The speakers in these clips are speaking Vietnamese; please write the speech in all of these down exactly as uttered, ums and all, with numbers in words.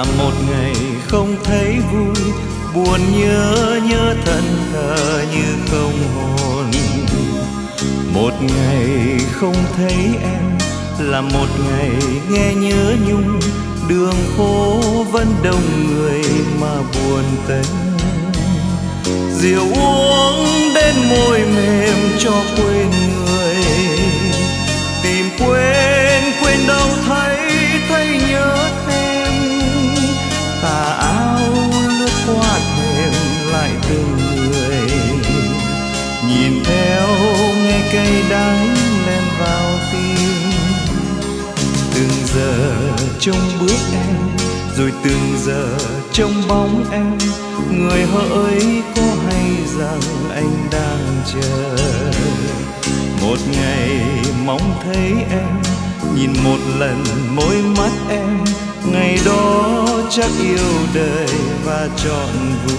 là một ngày không thấy vui, buồn nhớ nhớ thân thờ như không hồn. Một ngày không thấy em là một ngày nghe nhớ nhung, đường phố vẫn đông người mà buồn tênh. Rượu uống đến môi mềm cho quên người, tìm quên quên đâu thấy thấy nhớ thêm. Tà áo lướt qua thềm lại từng người, nhìn theo nghe cây đắng lên vào tim. Từng giờ trông bước em, rồi từng giờ trông bóng em, người hỡi có hay rằng anh đang chờ. Một ngày mong thấy em, nhìn một lần môi mắt em, ngày đó chắc yêu đời và trọn vui.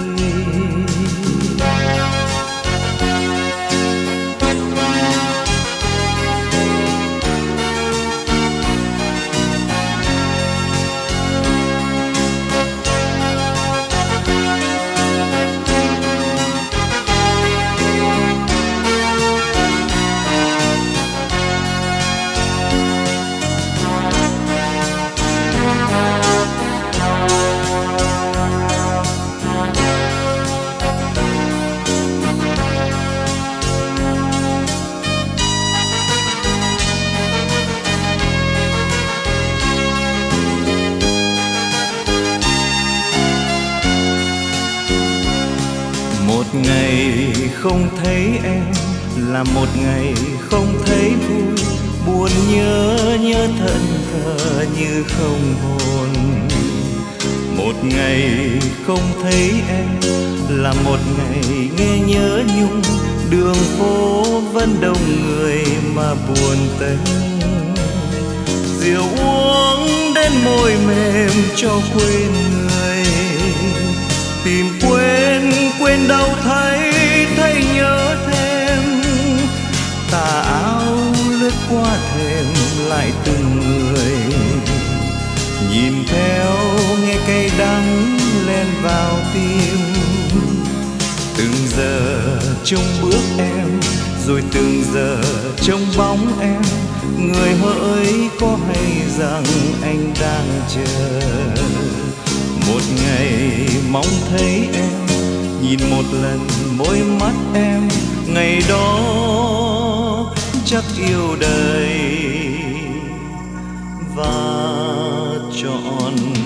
Một ngày không thấy em là một ngày không thấy vui, buồn nhớ nhớ thân thờ như không hồn. Một ngày không thấy em là một ngày nghe nhớ nhung, đường phố vẫn đông người mà buồn tênh. Rượu uống đến môi mềm cho quên người, tìm quên quên đâu thấy thấy nhớ thêm. Tà áo lướt qua thềm lại từng người, nhìn theo nghe cây đắng lên vào tim. Từng giờ trông bước em, rồi từng giờ trông bóng em, người hỡi có hay rằng anh đang chờ. Một ngày mong thấy em, nhìn một lần môi mắt em, ngày đó chắc yêu đời và trọn